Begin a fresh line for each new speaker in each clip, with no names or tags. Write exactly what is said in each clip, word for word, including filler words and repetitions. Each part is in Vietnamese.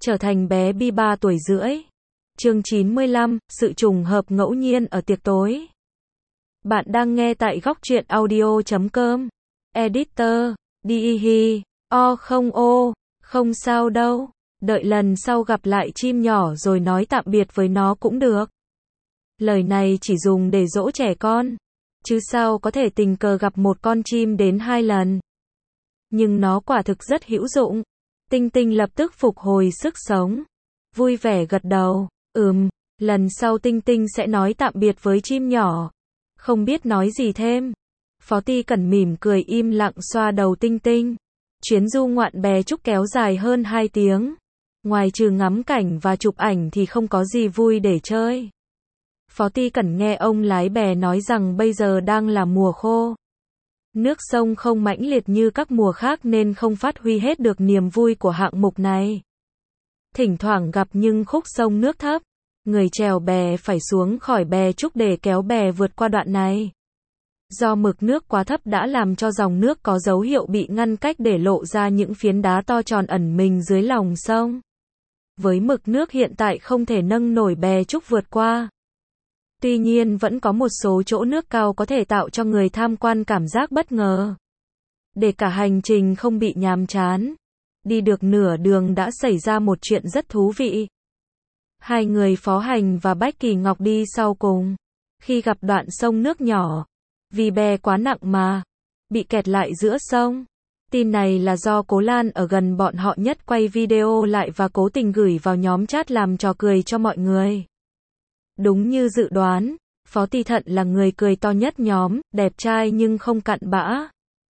trở thành bé Bi ba tuổi rưỡi. Chương chín mươi lăm, sự trùng hợp ngẫu nhiên ở tiệc tối. Bạn đang nghe tại góc truyện audio chấm com. Editor, đi hi, o không ô, không sao đâu, đợi lần sau gặp lại chim nhỏ rồi nói tạm biệt với nó cũng được. Lời này chỉ dùng để dỗ trẻ con, chứ sao có thể tình cờ gặp một con chim đến hai lần. Nhưng nó quả thực rất hữu dụng. Tinh Tinh lập tức phục hồi sức sống, vui vẻ gật đầu, ừm, lần sau Tinh Tinh sẽ nói tạm biệt với chim nhỏ. Không biết nói gì thêm. Phó Ti Cẩn mỉm cười im lặng xoa đầu Tinh Tinh. Chuyến du ngoạn Bè Trúc kéo dài hơn hai tiếng. Ngoài trừ ngắm cảnh và chụp ảnh thì không có gì vui để chơi. Phó Ti Cẩn nghe ông lái bè nói rằng bây giờ đang là mùa khô. Nước sông không mãnh liệt như các mùa khác nên không phát huy hết được niềm vui của hạng mục này. Thỉnh thoảng gặp những khúc sông nước thấp, người chèo bè phải xuống khỏi Bè Trúc để kéo bè vượt qua đoạn này. Do mực nước quá thấp đã làm cho dòng nước có dấu hiệu bị ngăn cách để lộ ra những phiến đá to tròn ẩn mình dưới lòng sông. Với mực nước hiện tại không thể nâng nổi Bè Trúc vượt qua. Tuy nhiên vẫn có một số chỗ nước cao có thể tạo cho người tham quan cảm giác bất ngờ. Để cả hành trình không bị nhàm chán, đi được nửa đường đã xảy ra một chuyện rất thú vị. Hai người Phó Hành và Bách Kỳ Ngọc đi sau cùng. Khi gặp đoạn sông nước nhỏ, vì bè quá nặng mà bị kẹt lại giữa sông. Tin này là do Cố Lan ở gần bọn họ nhất quay video lại và cố tình gửi vào nhóm chat làm trò cười cho mọi người. Đúng như dự đoán, Phó Ti Thận là người cười to nhất nhóm, đẹp trai nhưng không cặn bã.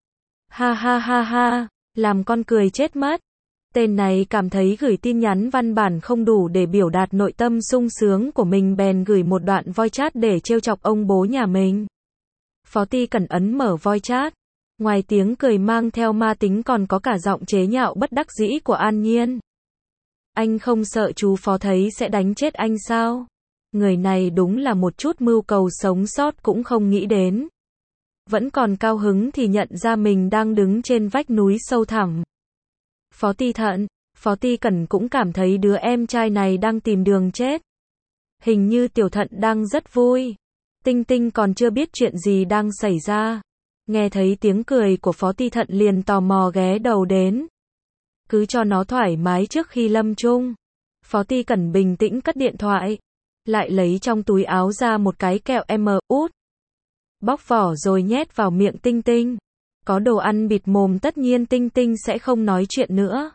Ha ha ha ha, làm con cười chết mất. Tên này cảm thấy gửi tin nhắn văn bản không đủ để biểu đạt nội tâm sung sướng của mình bèn gửi một đoạn voice chat để trêu chọc ông bố nhà mình. Phó Ti Cẩn ấn mở voice chat. Ngoài tiếng cười mang theo ma tính còn có cả giọng chế nhạo bất đắc dĩ của An Nhiên. Anh không sợ chú Phó thấy sẽ đánh chết anh sao? Người này đúng là một chút mưu cầu sống sót cũng không nghĩ đến. Vẫn còn cao hứng thì nhận ra mình đang đứng trên vách núi sâu thẳm. Phó Ti Thận, Phó Ti Cẩn cũng cảm thấy đứa em trai này đang tìm đường chết. Hình như Tiểu Thận đang rất vui. Tinh Tinh còn chưa biết chuyện gì đang xảy ra. Nghe thấy tiếng cười của Phó Ti Thận liền tò mò ghé đầu đến. Cứ cho nó thoải mái trước khi lâm chung. Phó Ti Cẩn bình tĩnh cất điện thoại. Lại lấy trong túi áo ra một cái kẹo em út. Bóc vỏ rồi nhét vào miệng Tinh Tinh. Có đồ ăn bịt mồm tất nhiên Tinh Tinh sẽ không nói chuyện nữa.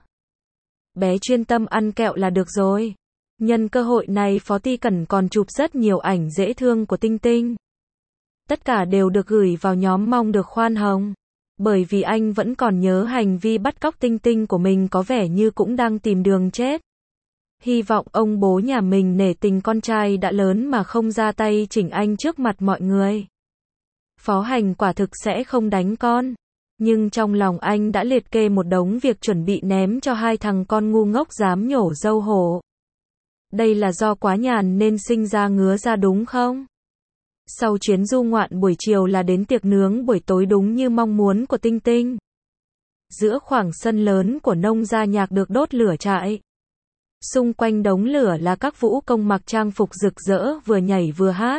Bé chuyên tâm ăn kẹo là được rồi. Nhân cơ hội này Phó Ti Cẩn còn chụp rất nhiều ảnh dễ thương của Tinh Tinh. Tất cả đều được gửi vào nhóm mong được khoan hồng. Bởi vì anh vẫn còn nhớ hành vi bắt cóc Tinh Tinh của mình có vẻ như cũng đang tìm đường chết. Hy vọng ông bố nhà mình nể tình con trai đã lớn mà không ra tay chỉnh anh trước mặt mọi người. Phó Hành quả thực sẽ không đánh con. Nhưng trong lòng anh đã liệt kê một đống việc chuẩn bị ném cho hai thằng con ngu ngốc dám nhổ dâu hổ. Đây là do quá nhàn nên sinh ra ngứa ra đúng không? Sau chuyến du ngoạn buổi chiều là đến tiệc nướng buổi tối đúng như mong muốn của Tinh Tinh. Giữa khoảng sân lớn của nông gia nhạc được đốt lửa trại. Xung quanh đống lửa là các vũ công mặc trang phục rực rỡ vừa nhảy vừa hát.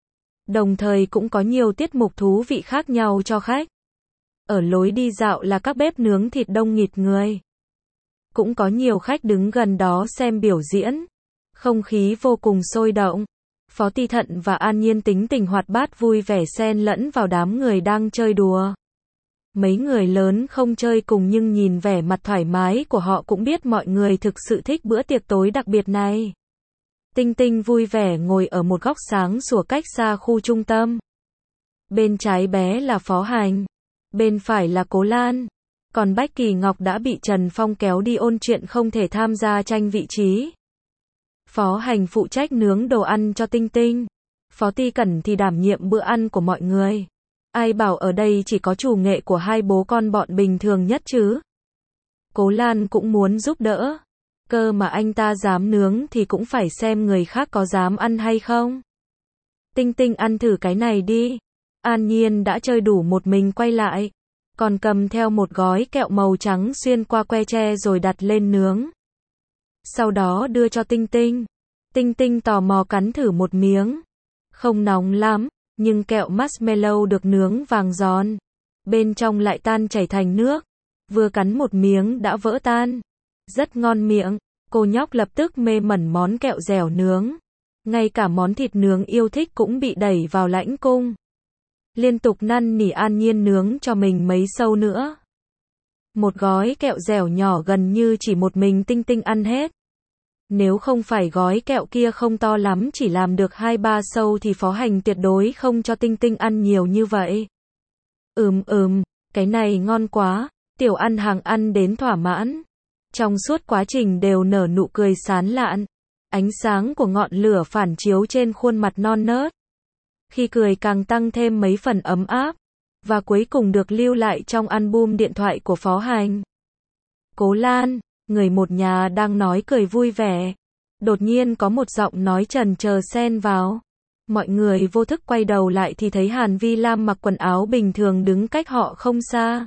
Đồng thời cũng có nhiều tiết mục thú vị khác nhau cho khách. Ở lối đi dạo là các bếp nướng thịt đông nghịt người. Cũng có nhiều khách đứng gần đó xem biểu diễn. Không khí vô cùng sôi động. Phó Ti Thận và An Nhiên tính tình hoạt bát vui vẻ xen lẫn vào đám người đang chơi đùa. Mấy người lớn không chơi cùng nhưng nhìn vẻ mặt thoải mái của họ cũng biết mọi người thực sự thích bữa tiệc tối đặc biệt này. Tinh Tinh vui vẻ ngồi ở một góc sáng sủa cách xa khu trung tâm. Bên trái bé là Phó Hành. Bên phải là Cố Lan. Còn Bách Kỳ Ngọc đã bị Trần Phong kéo đi ôn chuyện không thể tham gia tranh vị trí. Phó Hành phụ trách nướng đồ ăn cho Tinh Tinh. Phó Ti Cẩn thì đảm nhiệm bữa ăn của mọi người. Ai bảo ở đây chỉ có chủ nghệ của hai bố con bọn bình thường nhất chứ. Cố Lan cũng muốn giúp đỡ. Cơ mà anh ta dám nướng thì cũng phải xem người khác có dám ăn hay không. Tinh Tinh ăn thử cái này đi. An Nhiên đã chơi đủ một mình quay lại. Còn cầm theo một gói kẹo màu trắng xuyên qua que tre rồi đặt lên nướng. sau đó đưa cho Tinh Tinh. Tinh Tinh tò mò cắn thử một miếng. Không nóng lắm, nhưng kẹo marshmallow được nướng vàng giòn. Bên trong lại tan chảy thành nước. Vừa cắn một miếng đã vỡ tan. Rất ngon miệng. Cô nhóc lập tức mê mẩn món kẹo dẻo nướng. Ngay cả món thịt nướng yêu thích cũng bị đẩy vào lãnh cung. Liên tục năn nỉ An Nhiên nướng cho mình mấy sâu nữa. Một gói kẹo dẻo nhỏ gần như chỉ một mình Tinh Tinh ăn hết. Nếu không phải gói kẹo kia không to lắm chỉ làm được hai ba sâu thì Phó Hành tuyệt đối không cho Tinh Tinh ăn nhiều như vậy. Ừm ừm, cái này ngon quá, Tiểu Ăn Hàng ăn đến thỏa mãn. Trong suốt quá trình đều nở nụ cười sán lạn. Ánh sáng của ngọn lửa phản chiếu trên khuôn mặt non nớt. Khi cười càng tăng thêm mấy phần ấm áp. Và cuối cùng được lưu lại trong album điện thoại của Phó Hành. Cố Lan, người một nhà đang nói cười vui vẻ. Đột nhiên có một giọng nói trần chờ xen vào. Mọi người vô thức quay đầu lại thì thấy Hàn Vi Lam mặc quần áo bình thường đứng cách họ không xa.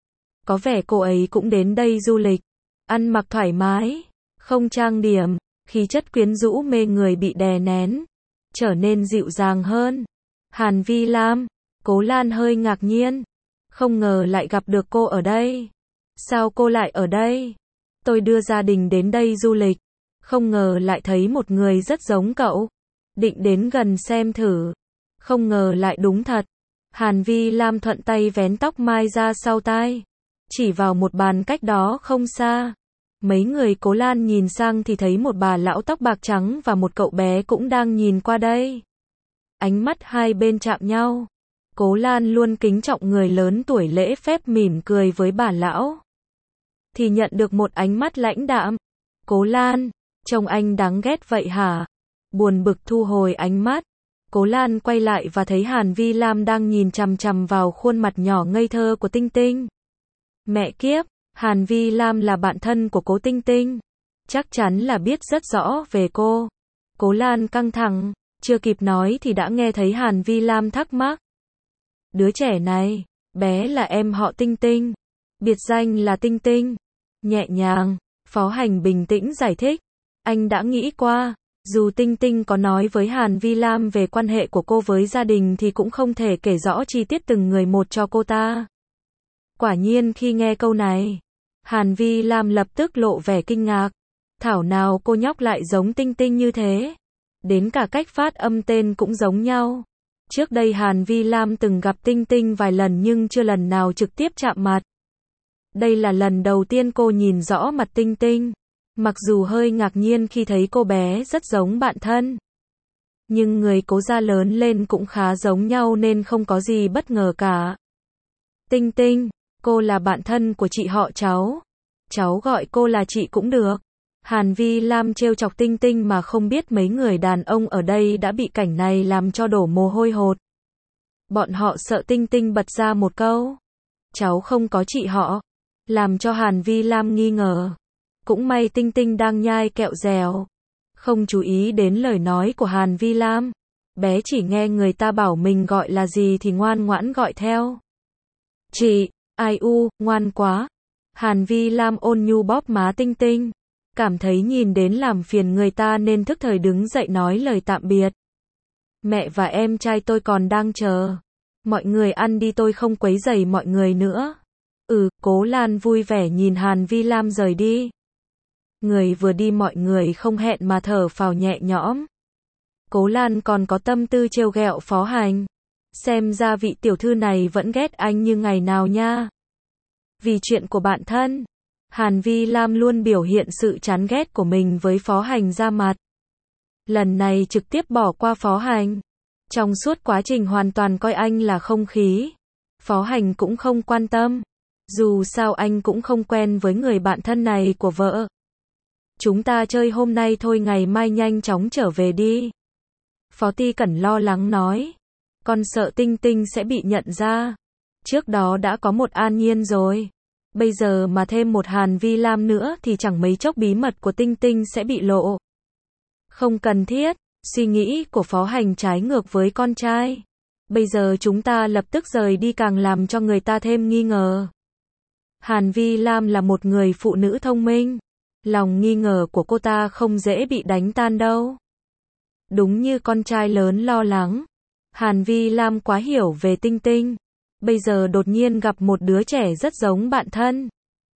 Có vẻ cô ấy cũng đến đây du lịch. Ăn mặc thoải mái, không trang điểm, khí chất quyến rũ mê người bị đè nén, trở nên dịu dàng hơn. Hàn Vi Lam, Cố Lan hơi ngạc nhiên. Không ngờ lại gặp được cô ở đây. Sao cô lại ở đây? Tôi đưa gia đình đến đây du lịch. Không ngờ lại thấy một người rất giống cậu. Định đến gần xem thử. Không ngờ lại đúng thật. Hàn Vi Lam thuận tay vén tóc mai ra sau tai. Chỉ vào một bàn cách đó không xa. Mấy người Cố Lan nhìn sang thì thấy một bà lão tóc bạc trắng và một cậu bé cũng đang nhìn qua đây. Ánh mắt hai bên chạm nhau. Cố Lan luôn kính trọng người lớn tuổi lễ phép mỉm cười với bà lão. Thì nhận được một ánh mắt lãnh đạm. Cố Lan, trông anh đáng ghét vậy hả? Buồn bực thu hồi ánh mắt. Cố Lan quay lại và thấy Hàn Vi Lam đang nhìn chằm chằm vào khuôn mặt nhỏ ngây thơ của Tinh Tinh. Mẹ kiếp, Hàn Vi Lam là bạn thân của Cố Tinh Tinh. Chắc chắn là biết rất rõ về cô. Cố Lan căng thẳng, chưa kịp nói thì đã nghe thấy Hàn Vi Lam thắc mắc. Đứa trẻ này, bé là em họ Tinh Tinh. Biệt danh là Tinh Tinh. Nhẹ nhàng, Phó Hành bình tĩnh giải thích. Anh đã nghĩ qua, dù Tinh Tinh có nói với Hàn Vi Lam về quan hệ của cô với gia đình thì cũng không thể kể rõ chi tiết từng người một cho cô ta. Quả nhiên khi nghe câu này, Hàn Vi Lam lập tức lộ vẻ kinh ngạc. Thảo nào cô nhóc lại giống Tinh Tinh như thế. Đến cả cách phát âm tên cũng giống nhau. Trước đây Hàn Vi Lam từng gặp Tinh Tinh vài lần nhưng chưa lần nào trực tiếp chạm mặt. Đây là lần đầu tiên cô nhìn rõ mặt Tinh Tinh. Mặc dù hơi ngạc nhiên khi thấy cô bé rất giống bạn thân. Nhưng người Cố gia lớn lên cũng khá giống nhau nên không có gì bất ngờ cả. Tinh Tinh, cô là bạn thân của chị họ cháu. Cháu gọi cô là chị cũng được. Hàn Vi Lam trêu chọc Tinh Tinh mà không biết mấy người đàn ông ở đây đã bị cảnh này làm cho đổ mồ hôi hột. Bọn họ sợ Tinh Tinh bật ra một câu. Cháu không có chị họ. Làm cho Hàn Vi Lam nghi ngờ. Cũng may Tinh Tinh đang nhai kẹo dẻo. Không chú ý đến lời nói của Hàn Vi Lam. Bé chỉ nghe người ta bảo mình gọi là gì thì ngoan ngoãn gọi theo. Chị, ai u, ngoan quá. Hàn Vi Lam ôn nhu bóp má Tinh Tinh. Cảm thấy nhìn đến làm phiền người ta nên thức thời đứng dậy nói lời tạm biệt. Mẹ và em trai tôi còn đang chờ. Mọi người ăn đi, tôi không quấy rầy mọi người nữa. Ừ, Cố Lan vui vẻ nhìn Hàn Vi Lam rời đi. Người vừa đi mọi người không hẹn mà thở phào nhẹ nhõm. Cố Lan còn có tâm tư trêu ghẹo Phó Hành. Xem ra vị tiểu thư này vẫn ghét anh như ngày nào nha. Vì chuyện của bạn thân, Hàn Vi Lam luôn biểu hiện sự chán ghét của mình với Phó Hành ra mặt. Lần này trực tiếp bỏ qua Phó Hành. Trong suốt quá trình hoàn toàn coi anh là không khí. Phó Hành cũng không quan tâm. Dù sao anh cũng không quen với người bạn thân này của vợ. Chúng ta chơi hôm nay thôi, ngày mai nhanh chóng trở về đi. Phó Ti Cẩn lo lắng nói. Con sợ Tinh Tinh sẽ bị nhận ra. Trước đó đã có một An Nhiên rồi. Bây giờ mà thêm một Hàn Vi Lam nữa thì chẳng mấy chốc bí mật của Tinh Tinh sẽ bị lộ. Không cần thiết. Suy nghĩ của Phó Hành trái ngược với con trai. Bây giờ chúng ta lập tức rời đi càng làm cho người ta thêm nghi ngờ. Hàn Vi Lam là một người phụ nữ thông minh. Lòng nghi ngờ của cô ta không dễ bị đánh tan đâu. Đúng như con trai lớn lo lắng. Hàn Vi Lam quá hiểu về Tinh Tinh. Bây giờ đột nhiên gặp một đứa trẻ rất giống bạn thân.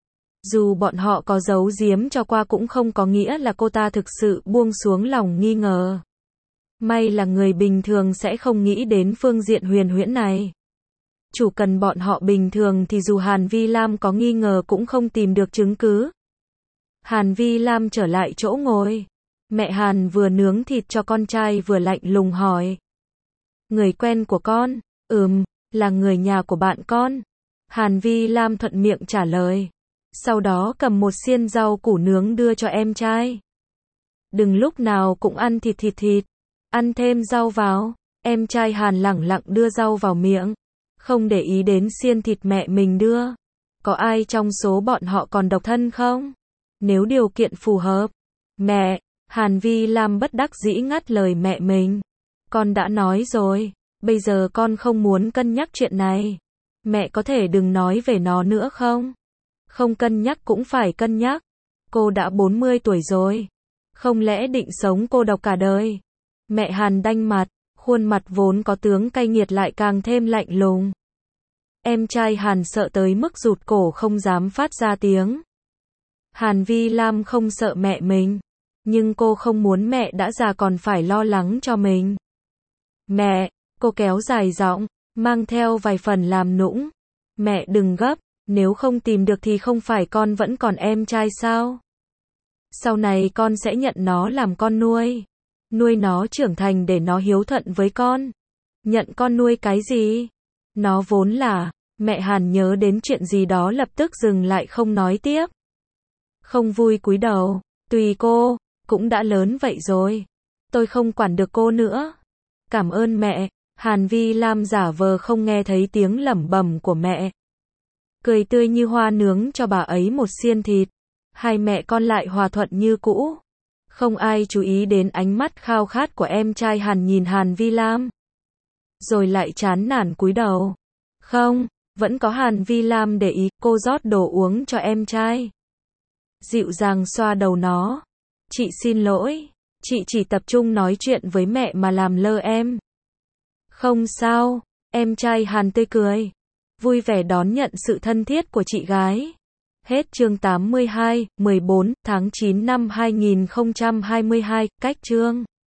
Dù bọn họ có giấu giếm cho qua cũng không có nghĩa là cô ta thực sự buông xuống lòng nghi ngờ. May là người bình thường sẽ không nghĩ đến phương diện huyền huyễn này. Chủ cần bọn họ bình thường thì dù Hàn Vi Lam có nghi ngờ cũng không tìm được chứng cứ. Hàn Vi Lam trở lại chỗ ngồi. Mẹ Hàn vừa nướng thịt cho con trai vừa lạnh lùng hỏi. Người quen của con? Ừm, là người nhà của bạn con. Hàn Vi Lam thuận miệng trả lời. Sau đó cầm một xiên rau củ nướng đưa cho em trai. Đừng lúc nào cũng ăn thịt thịt thịt. Ăn thêm rau vào. Em trai Hàn lẳng lặng đưa rau vào miệng. Không để ý đến xiên thịt mẹ mình đưa. Có ai trong số bọn họ còn độc thân không? Nếu điều kiện phù hợp. Mẹ, Hàn Vi Lam bất đắc dĩ ngắt lời mẹ mình. Con đã nói rồi, bây giờ con không muốn cân nhắc chuyện này. Mẹ có thể đừng nói về nó nữa không? Không cân nhắc cũng phải cân nhắc. Cô đã bốn mươi tuổi rồi. Không lẽ định sống cô độc cả đời? Mẹ Hàn đanh mặt, khuôn mặt vốn có tướng cay nghiệt lại càng thêm lạnh lùng. Em trai Hàn sợ tới mức rụt cổ không dám phát ra tiếng. Hàn Vi Lam không sợ mẹ mình, nhưng cô không muốn mẹ đã già còn phải lo lắng cho mình. Mẹ, cô kéo dài giọng, mang theo vài phần làm nũng. Mẹ đừng gấp, nếu không tìm được thì không phải con vẫn còn em trai sao? Sau này con sẽ nhận nó làm con nuôi. Nuôi nó trưởng thành để nó hiếu thuận với con. Nhận con nuôi cái gì? Nó vốn là, mẹ Hàn nhớ đến chuyện gì đó lập tức dừng lại không nói tiếp. Không vui cúi đầu, tùy cô, cũng đã lớn vậy rồi. Tôi không quản được cô nữa. Cảm ơn mẹ. Hàn Vi Lam giả vờ không nghe thấy tiếng lẩm bẩm của mẹ. Cười tươi như hoa nướng cho bà ấy một xiên thịt. Hai mẹ con lại hòa thuận như cũ. Không ai chú ý đến ánh mắt khao khát của em trai Hàn nhìn Hàn Vi Lam. Rồi lại chán nản cúi đầu. Không, vẫn có Hàn Vi Lam để ý, cô rót đồ uống cho em trai. Dịu dàng xoa đầu nó. Chị xin lỗi, chị chỉ tập trung nói chuyện với mẹ mà làm lơ em. Không sao, em trai Hàn tươi cười. Vui vẻ đón nhận sự thân thiết của chị gái. Hết chương tám mươi hai, mười bốn tháng chín năm hai nghìn không trăm hai mươi hai, cách chương.